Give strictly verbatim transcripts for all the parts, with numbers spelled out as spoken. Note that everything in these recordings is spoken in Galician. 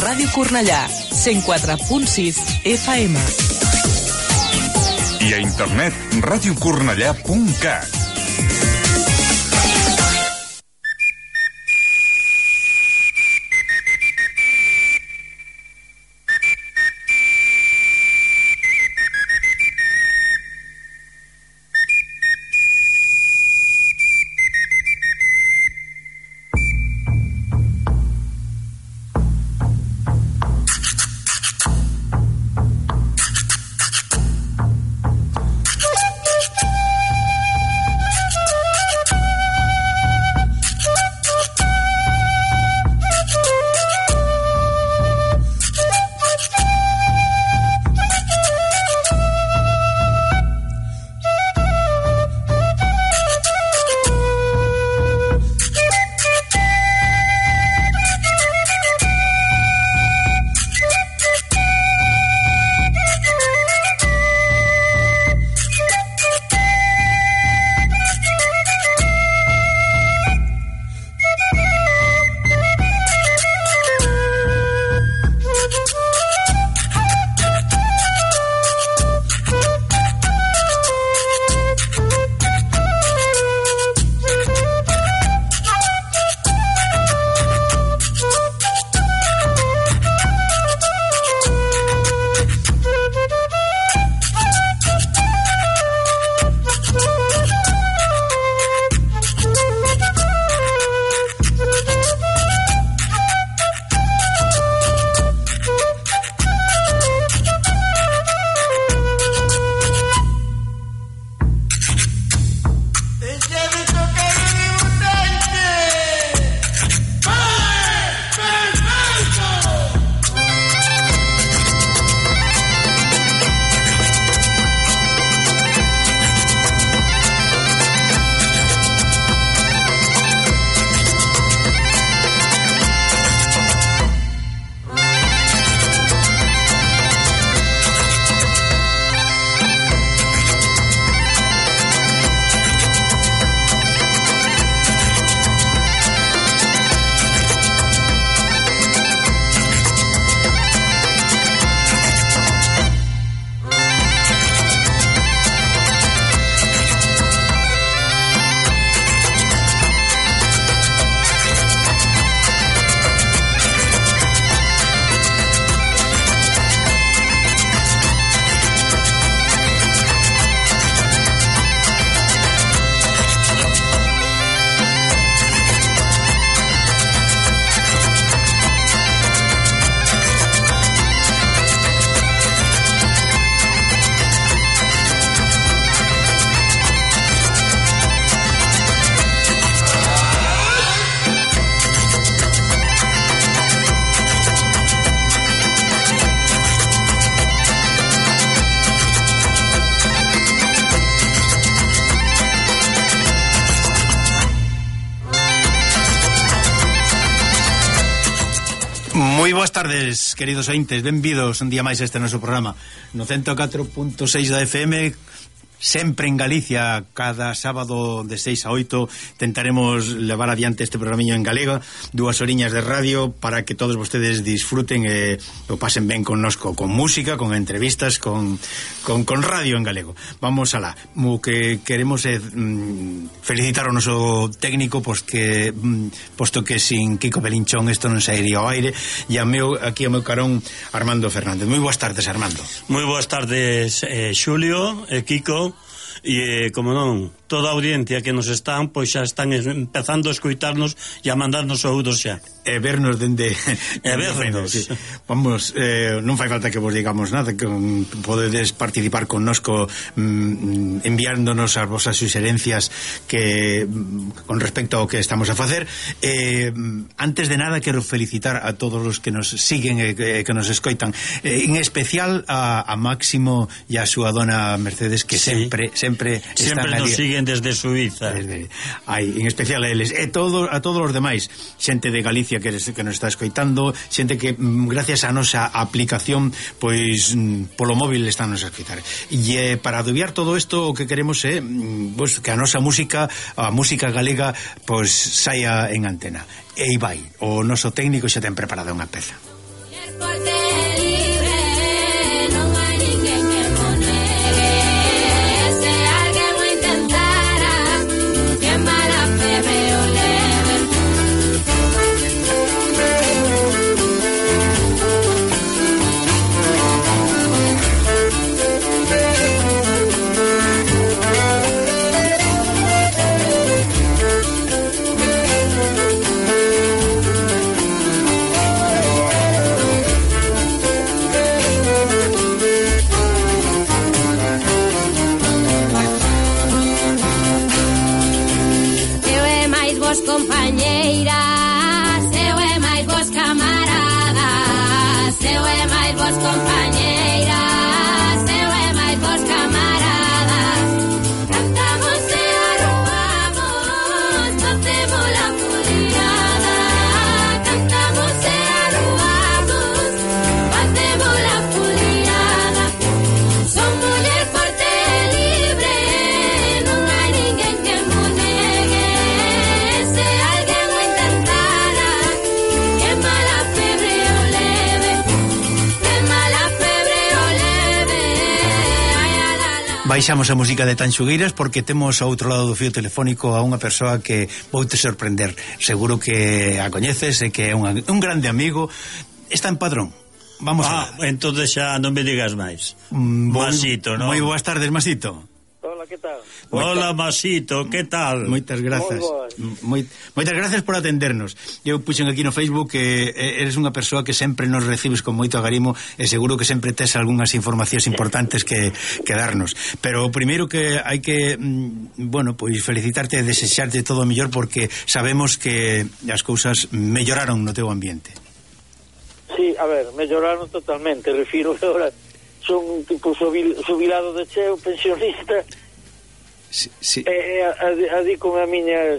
Ràdio Cornellà, cent quatre punt sis F M. I a internet, ràdio cornellà punt cat. Moi boas tardes, queridos ointes, benvidos un día máis a este noso programa no ciento catro punto seis da F M, sempre en Galicia. Cada sábado de seis a oito tentaremos levar adiante este programiño en galego, dúas horiñas de radio para que todos vostedes disfruten e eh, o pasen ben connosco, con música, con entrevistas, con, con, con radio en galego. Vamos alá. O que queremos é mm, felicitar ao noso técnico, pois que, mm, posto que sin Kiko Belinchón isto non sairía ao aire, e a meu, aquí ao meu carón Armando Fernández. Moi boas tardes, Armando. Moi boas tardes, eh, Xulio e eh, Kiko. E, eh, como non, toda a audiencia que nos están, pois xa están empezando a escoitarnos e a mandarnos saúdos xa. E vernos dende... E vernos. Sí. Vamos, eh, non fai falta que vos digamos nada, que um, podedes participar connosco um, enviándonos as vosas suxerencias que um, con respecto ao que estamos a facer. Eh, antes de nada, quero felicitar a todos os que nos siguen e que, que nos escoitan, eh, en especial a, a Máximo e a súa dona Mercedes, que sí. sempre, sempre, sempre nos siguen desde Suiza. Desde, ay, en especial a eles e todo, a todos os demais, xente de Galicia que, que nos está escoitando, xente que gracias a nosa aplicación pois polo móvil están nos a escoitar. E eh, para adubiar todo isto, o que queremos é pois, que a nosa música, a música galega, pois saia en antena. E aí vai, o noso técnico xa ten preparada unha peza. compañeira, seu é máis vos camarada, seu é máis vos compañeira, seu é máis vos camarada. Cantamos e arruamos, batemos la foliada. Cantamos e arruamos, batemos la foliada. Son muller forte e libre, non hai ninguén que mo negue. Se alguén o intentara, que mala febre o leve, que mala febre o leve. Ai, a la la. Baixamos a música de Tanxugueiras porque temos ao outro lado do fío telefónico a unha persoa que vou te sorprender. Seguro que a coñeces e que é un, un grande amigo. Está en Padrón. Vamos Ah, a ver. entonces xa non me digas máis. Mm, moi- Masito, non? Moi boas tardes, Masito. Hola, que tal? Hola, Masito, que tal? Moitas grazas. Moi boas. Moi, moitas gracias por atendernos. Eu puxen aquí no Facebook que eh, eres unha persoa que sempre nos recibes con moito agarimo e seguro que sempre tes algunhas informacións importantes que, que darnos. Pero o primeiro que hai que, mm, bueno, pois felicitarte e desexarte todo o mellor porque sabemos que as cousas melloraron no teu ambiente. Sí, a ver, melloraron totalmente, refiro que ahora son un tipo subil, jubilado de cheo, pensionista, Sí, sí. e adícome a miñas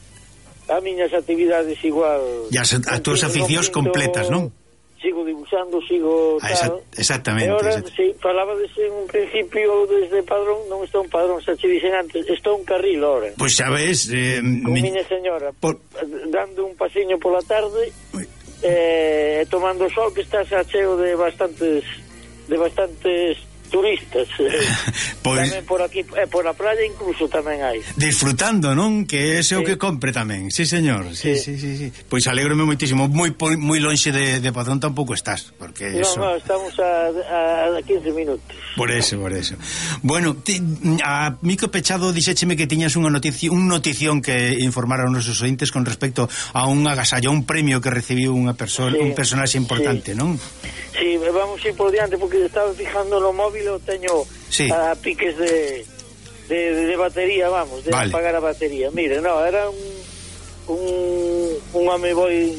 a miñas actividades igual. E as, as túas No aficións momento completas, non? Sigo dibujando, sigo Ah, tal. exa- exactamente, E ahora, exact- sí, falaba desde un principio desde Padrón, non estou en Padrón, xa che dixen antes, estou en Carril ahora. Pois xa ves, eh, Con mi- miña señora, por- dando un pasiño pola tarde, Ui. eh, tomando sol, que está xa cheo de bastantes de bastantes turistas. Pois- Tamén por aquí, e por a praia incluso tamén hai. disfrutando, non? Que ese é o Sí. que compre tamén. Sí, señor. Sí, sí, Sí. sí, sí. Pois alégrome moitísimo. Moi po- moi lonxe de, de Padrón tampouco estás, porque No, eso. no, estamos a, a, a quince minutos. Por eso, por eso. Bueno, ti, a Mico Pechado dixécheme que tiñas unha noticia, un notición que informara aos nosos ointes con respecto a un agasallo, a un premio que recibiu unha persoa, Sí, un personaxe importante, sí. non? Sí, vamos ir por diante porque estaba fijando no móvil, o teño Sí. a piques de, de, de batería, vamos, de Vale. apagar a batería. Mire, no, era un un, un home boi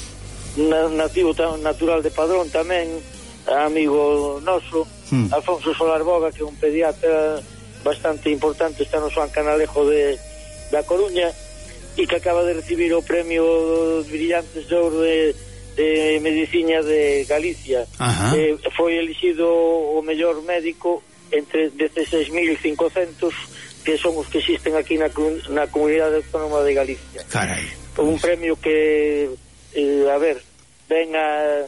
na, nativo tan, natural de Padrón tamén, amigo noso, Hmm. Alfonso Solar Boga, que é un pediatra bastante importante, está no Juan Canalejo de, da Coruña, e que acaba de recibir o premio Brillantes de Ouro de, de Medicina de Galicia. Ajá. Eh, foi elixido o mellor médico entre dezasseis mil cincocentos que son os que existen aquí na, na Comunidade Autónoma de Galicia. Carai. Un premio que, eh, a ver, ven a,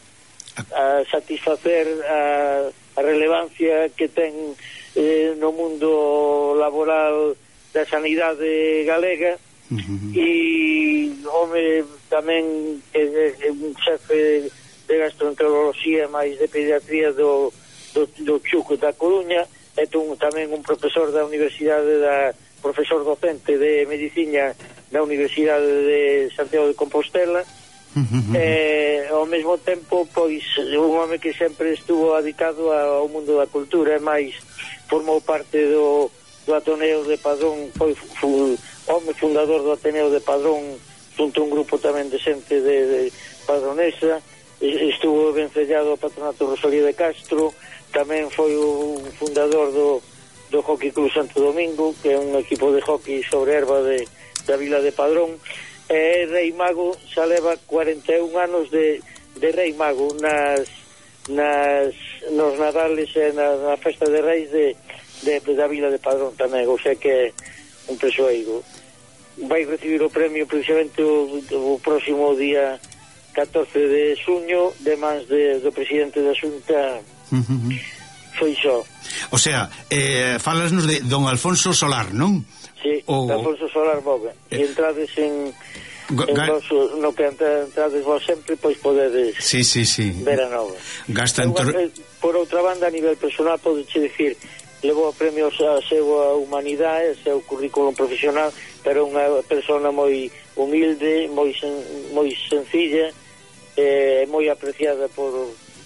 a satisfacer a, a relevancia que ten eh, no mundo laboral da sanidade galega. Uh-huh. E home tamén é, é un xefe de gastroenteroloxía máis de pediatría do, do, do Chuco da Coruña, e un, tamén un profesor da Universidade da profesor docente de Medicina da Universidade de Santiago de Compostela. Uh-huh. E ao mesmo tempo pois un home que sempre estuvo dedicado ao mundo da cultura, e máis formou parte do, do Ateneo de Padrón, foi fu, home fundador do Ateneo de Padrón junto a un grupo tamén de xente de, de padronesa. Estuvo vencellado ao Patronato Rosalía de Castro, tamén foi o fundador do, do Hockey Club Santo Domingo, que é un equipo de hockey sobre erva de, da Vila de Padrón. E Rei Mago xa leva cuarenta e un anos de, de Rei Mago nas, nas, nos Nadales e na, na festa de Reis de, de, da Vila de Padrón tamén, ou sea que é un persoeiro. Vai recibir o premio precisamente o, o próximo día catorce de xuño de mans de, do presidente da Xunta, Uh-huh. Feixó. O sea, eh, falasnos de don Alfonso Solar, non? Sí, O- de Alfonso Solar Boga. E entrades en, Ga- en ga- vosso, no que entra- entrades vos sempre, pois podedes Sí, sí, sí. ver a nova. Gastroenter- Eu, eh, por outra banda, a nivel personal, podeche dicir, levou premios a súa humanidade, a seu currículum profesional, pero unha persona moi humilde, moi sen, moi sencilla, eh, moi apreciada por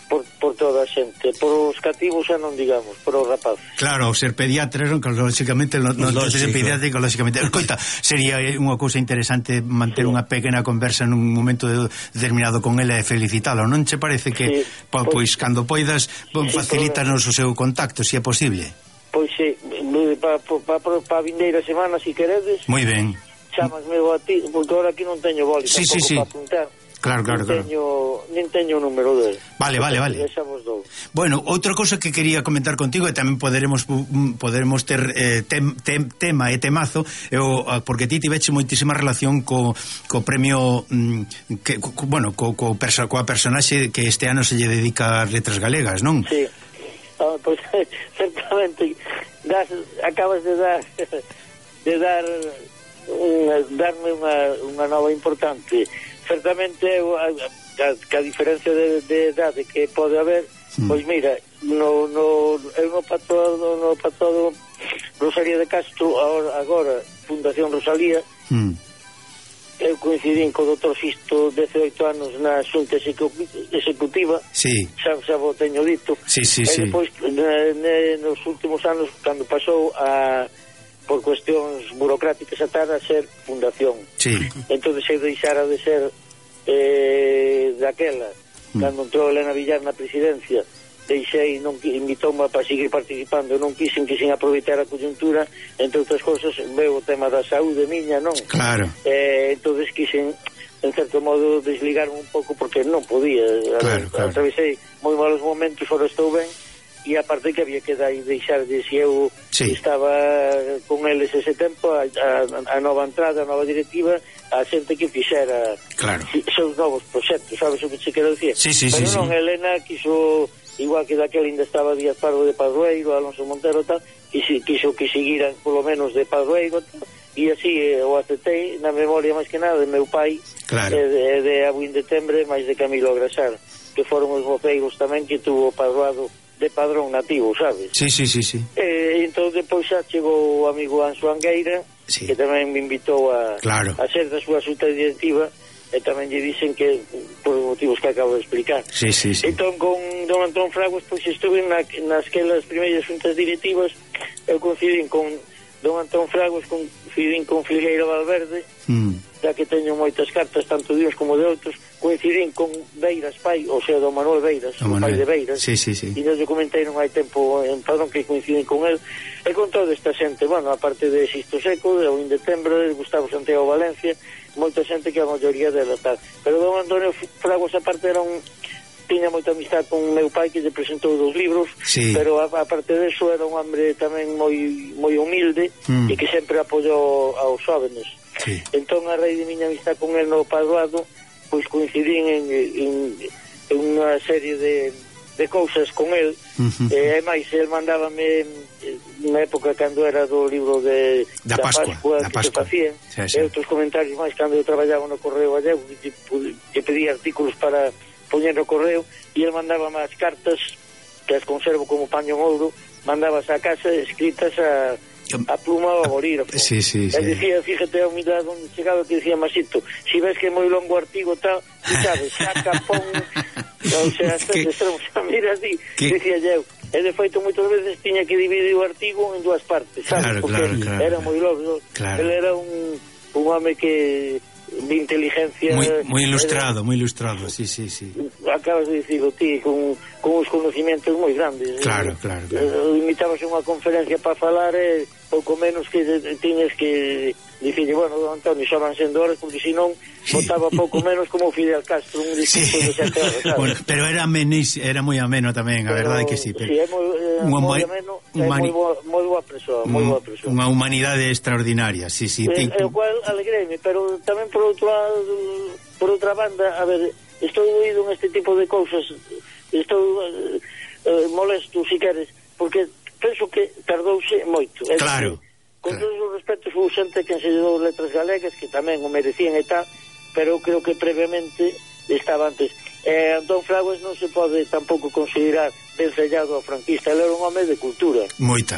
por, por toda a xente, por os cativos xa non digamos, por os rapaces. Claro, ser pediatra, non, lógicamente non non ser pediátrico, lógicamente. Escoita, sería unha cousa interesante manter sí. unha pequena conversa nun momento determinado con ela e felicitalo, non che parece que sí. po, pois, pois cando poidas sí, facilítanos o seu contacto, se si é posible? Pois sí, para pa, pa, pa a vindeira semana, se si queredes. Moi ben. Chámasme a ti, porque ahora aquí non teño boli, sí, tampouco sí, sí. para apuntar. Claro, claro, claro. Teño, nin teño o número dele. Vale, vale, vale. Bueno, outra cosa que quería comentar contigo e tamén poderemos poderemos ter eh, tem, tem, tema e temazo é o, porque ti tiveche moitísima relación co, co premio mm, que, co, bueno, co, co perso, coa personaxe que este ano se lle dedica ás letras galegas, non? Sí. Ah, pois pues, certamente das, acabas de dar de dar unha, darme unha, unha nova importante. Certamente a, a, a diferencia de, de edade que pode haber, mm. pois mira, no, no, eu no patodo, no patodo Rosalía de Castro, agora, agora Fundación Rosalía, mm. eu coincidín co doutor Sisto dezoito anos na xunta executiva, sí. xa, xa vos teño dito, sí, sí, e sí. depois ne, ne, nos últimos anos, cando pasou a por cuestións burocráticas atar a ser fundación. Sí. Entonces se deixara de ser eh, daquela, mm. cando entrou Elena Villar na presidencia, deixei, non invitoume para seguir participando, non quixen, quixen aproveitar a coyuntura, entre outras cousas, veo o tema da saúde miña, non? Claro. Eh, entonces quixen, en certo modo, desligarme un pouco, porque non podía. Claro, claro. Atravesei moi malos momentos, ahora estou ben, e aparte que había que deixar de si eu sí. estaba con eles ese tempo, a, a, a nova entrada, a nova directiva, a xente que fixera claro. seus novos proxectos, sabes o que se quero dicir? Sí, sí, pero sí, non, sí. Elena quiso, igual que daquela ainda estaba Díaz Pardo de Padroeiro, Alonso Montero tal, quiso, quiso que seguiran polo menos de Padroeiro tal, e así eh, o aceptei na memoria máis que nada de meu pai, claro. eh, de, de Abuín de Tembre, máis de Camilo Agrasar, que foron os voceiros tamén que tuvo padroado de padrón nativo, sabes? Sí, sí, sí, sí. Eh, entón depois xa chegou o amigo Anxo Angueira, sí. que tamén me invitou a, claro. a ser da súa xunta directiva, e tamén lle dicen que por motivos que acabo de explicar. Sí, sí, sí. Entón con don Antón Fraguas pois estuve na, nas quelas primeiras xuntas directivas, eu coincidín con don Antón Fraguas, coincidín con Filgueira Valverde, mm. da que teño moitas cartas, tanto de uns como de outros, coincidín con Beiras pai, o sea, don Manuel Beiras, o pai de Beiras, sí, sí, sí. e nos comentei non hai tempo en Padrón que coincidín con el, e con toda esta xente, bueno, aparte de Sisto Seco, de Abuín de Tembre, de Gustavo Santiago Valencia, moita xente que a maioría dela tal. Pero don Antonio Fraguas, aparte, era un... tiña moita amistad con meu pai que lle presentou dos libros, sí. pero a, aparte deso era un hombre tamén moi moi humilde mm. e que sempre apoiou aos jóvenes. Sí. Entón, a raíz de miña amistad con el no Padroado, pois coincidín en, en, en unha serie de, de cousas con el, uh-huh. e máis, el mandábame na época cando era do libro de da, da Pascua, Pascua da que Pascua. se facía, sí, sí. e outros comentarios máis cando eu traballaba no Correo Gallego, que, que pedía artículos para poñer no correo, e ele mandaba as cartas que as conservo como paño en ouro, mandabas a casa escritas a, a pluma ou a bolígrafo. Sí, sí, sí. E dicía, fíjate a humildade onde chegaba, que dicía Masito, si ves que é moi longo o artigo tal, tú sabes, saca, pon, o sea, hasta que extremos, mira así, dicía eu. E de feito moitas veces tiña que dividir o artigo en dúas partes, sabes? Claro, porque claro, claro, era moi longo. Claro. Ele era un, un home que de inteligencia moi, moi ilustrado, moi ilustrado, sí, sí, sí. Acabas de dicirlo ti, con, con os conocimientos moi grandes. Claro, eh, claro, claro. Limitabas unha conferencia para falar e eh, pouco menos que tiñes que dicirle, bueno, don Antonio, xa van sendo horas, porque senón votaba pouco menos como Fidel Castro, un discurso sí. de sete horas, sabes? Bueno, pero era amenís, era moi ameno tamén, a pero, verdade que sí. Pero... Sí, é moi, eh, moi ameno, é moi boa, moi boa persoa, moi boa persoa. Unha humanidade extraordinaria, sí, sí. Eh, te... o cual alegreme, pero tamén por outro lado, por outra banda, a ver, estou doído en este tipo de cousas, estou eh, eh, molesto, si queres, porque penso que tardouse moito. Claro. Con claro. todos os respetos, houve xente que enseñou letras galegas, que tamén o merecían e tal, pero creo que previamente estaba antes. Eh, Antón Fraguas non se pode tampouco considerar vencellado ao franquista, ele era un home de cultura. Moita.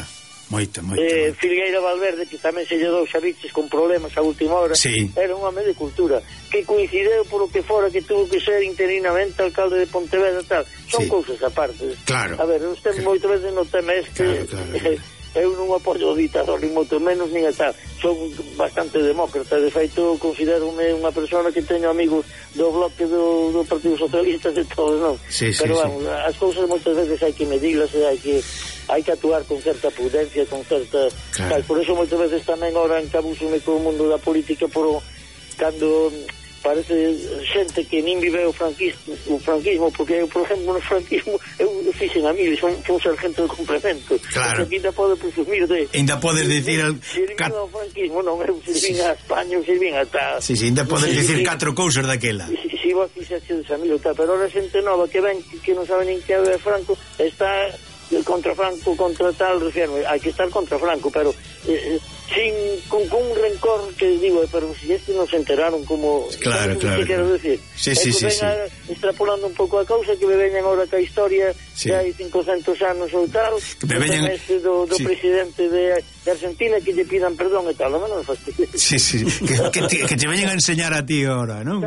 Moito, moito, eh, moito. Filgueira Valverde, que tamén se lle dou xaviches con problemas a última hora, sí. Era un home de cultura, que coincideu polo que fora que tuvo que ser interinamente alcalde de Pontevedra, tal, son Sí. cousas aparte. Claro. A ver, usted Que... moito veces no tema este, Claro, claro, claro. Eu non apoio o ditador, ni moito menos, nin a tal. Son bastante demócrata. De feito, considero-me unha persona que teño amigos do bloque do, do Partido Socialista, de todos, non? Sí, sí, Pero, sí. vamos, as cousas moitas veces hai que medirlas e hai que hai que actuar con certa prudencia, con certa... Claro. Tal. Por eso moitas veces tamén ahora encabúsome co mundo da política por o, cando... parece xente que nin vive o franquismo, o franquismo, porque eu, por exemplo, no franquismo eu fixen a mí, son, son sargento de complemento. Claro. Porque ainda pode presumir de... Ainda podes dicir... Al... Sirvin Cat... ao franquismo, non, eu sirvin Sí. a España, eu sirvin a tal... Sí, sí, ainda podes Sí, dicir sí. catro cousas daquela. Si, si vos fixaste de amigo, tal, pero ahora xente nova que ven, que, que non sabe nin que é Franco, está contra Franco, contra tal, refirme, hai que estar contra Franco, pero eh, sin con, con un rencor que digo, pero si este non se enteraron como... Claro, claro. Que quero decir? Sí, É sí, que sí, venga sí. extrapolando un pouco a causa, que me veñan ahora ca historia Sí. que hai cincocentos anos ou tal, Que me veñan- este do, do sí. presidente de, de Argentina que lle pidan perdón e tal, non me fastidies. Sí, sí, que, que, te, que te veñen a enseñar a ti ahora, non?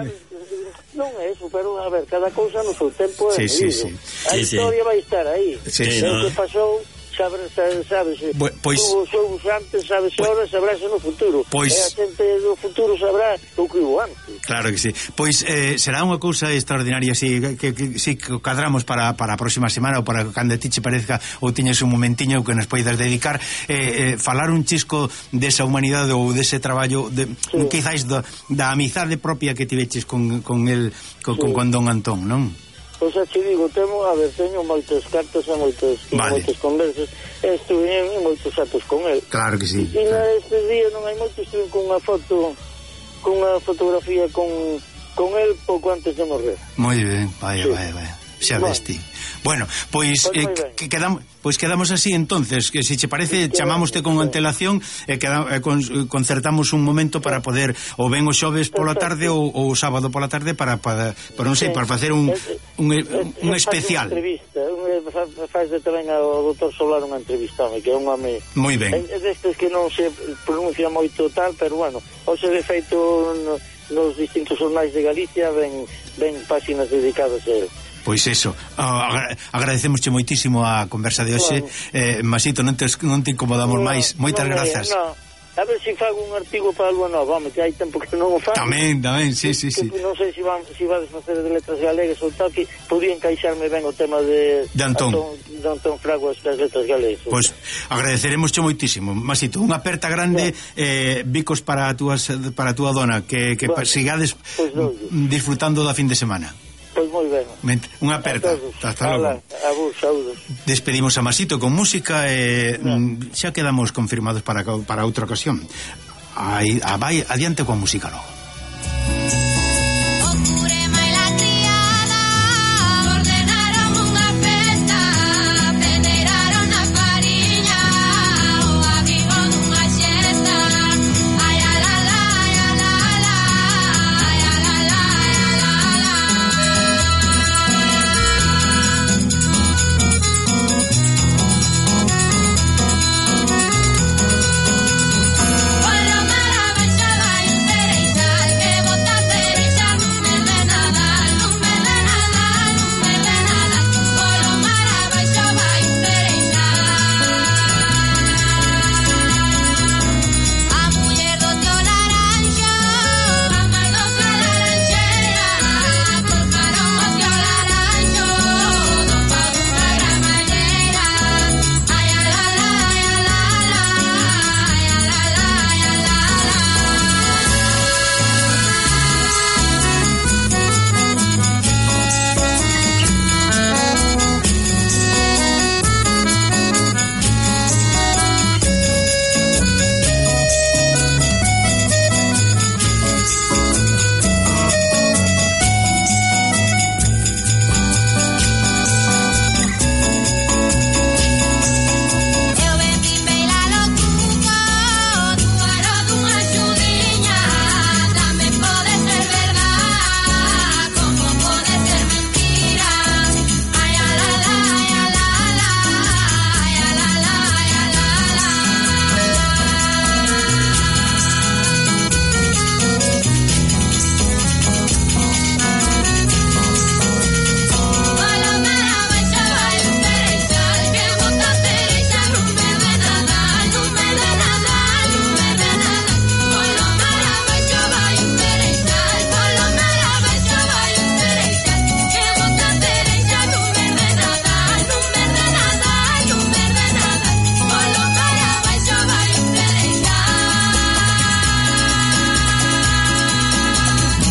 Non é eso, pero a ver, cada cousa no seu tempo é Sí, sí, medido. sí. A Sí, sí. historia vai estar aí. Sí, sí, O no. que pasou, sabes, sabes, Bu- pois- tuvo xogos antes, sabes, Pois- ahora sabrase no futuro. Pois- E a xente do futuro sabrá o que hubo antes. Claro que sí. Pois eh, será unha cousa extraordinaria si que, que, si que cadramos para, para a próxima semana ou para cando a ti che parezca ou tiñes un momentiño que nos poidas dedicar eh, eh, falar un chisco desa humanidade ou dese traballo de, Sí. quizáis da, da amizade propia que tiveches con, con el con, con, Sí. con Don Antón, non? Pois xa te digo, temo, a ver, teño moitas cartas e moitas, Vale. moitas conversas, e estuve en moitos atos con el. Claro que sí. E nestes días non hai moito, estuve con unha foto, con unha fotografía con, con el pouco antes de morrer. Moi ben, vaya, Sí. vaya, vaya. Xa Bueno. vesti. Bueno, pois Pois eh, moi ben. que quedamos pois quedamos así entonces, que se che parece Quedamos, chamámoste con sí. antelación e queda, eh, con, concertamos un momento para poder ou ben o xoves pola tarde ou, ou o sábado pola tarde para para, para non sei, Sí. para facer un Eh, un, eh, un faz especial. Unha entrevista, un, faz de tamén ao doutor Solar unha entrevista, que é un home... Moi ben. É destes que non se pronuncia moito tal, pero bueno, ou se de feito no, nos distintos jornais de Galicia ven, ven páxinas dedicadas a él. Pois eso, ah, agra agradecemosche moitísimo a conversa de hoxe. Bueno. Eh, Masito, non te, non te incomodamos No, máis. Moitas non é, grazas. no. A ver se si fago un artigo para a Lua Nova, home, que hai tempo que non o fago. Tamén, tamén, sí, sí, sí. Que non sei se van, se vades facer de letras galegas ou tal, que podía encaixarme ben o tema de... De Antón. Antón, de Antón Fraguas das letras galegas. Pois agradeceremosche moitísimo. Masito, unha aperta grande, eh, bicos para a túa, para a túa dona, que, que Bueno, sigades pois doulle. disfrutando da fin de semana. Pois moi ben. Ment- Unha aperta. Hasta logo. A vos, saúdos. Despedimos a Masito con música e mm, xa quedamos confirmados para, para outra ocasión. Aí, a vai adiante coa música logo.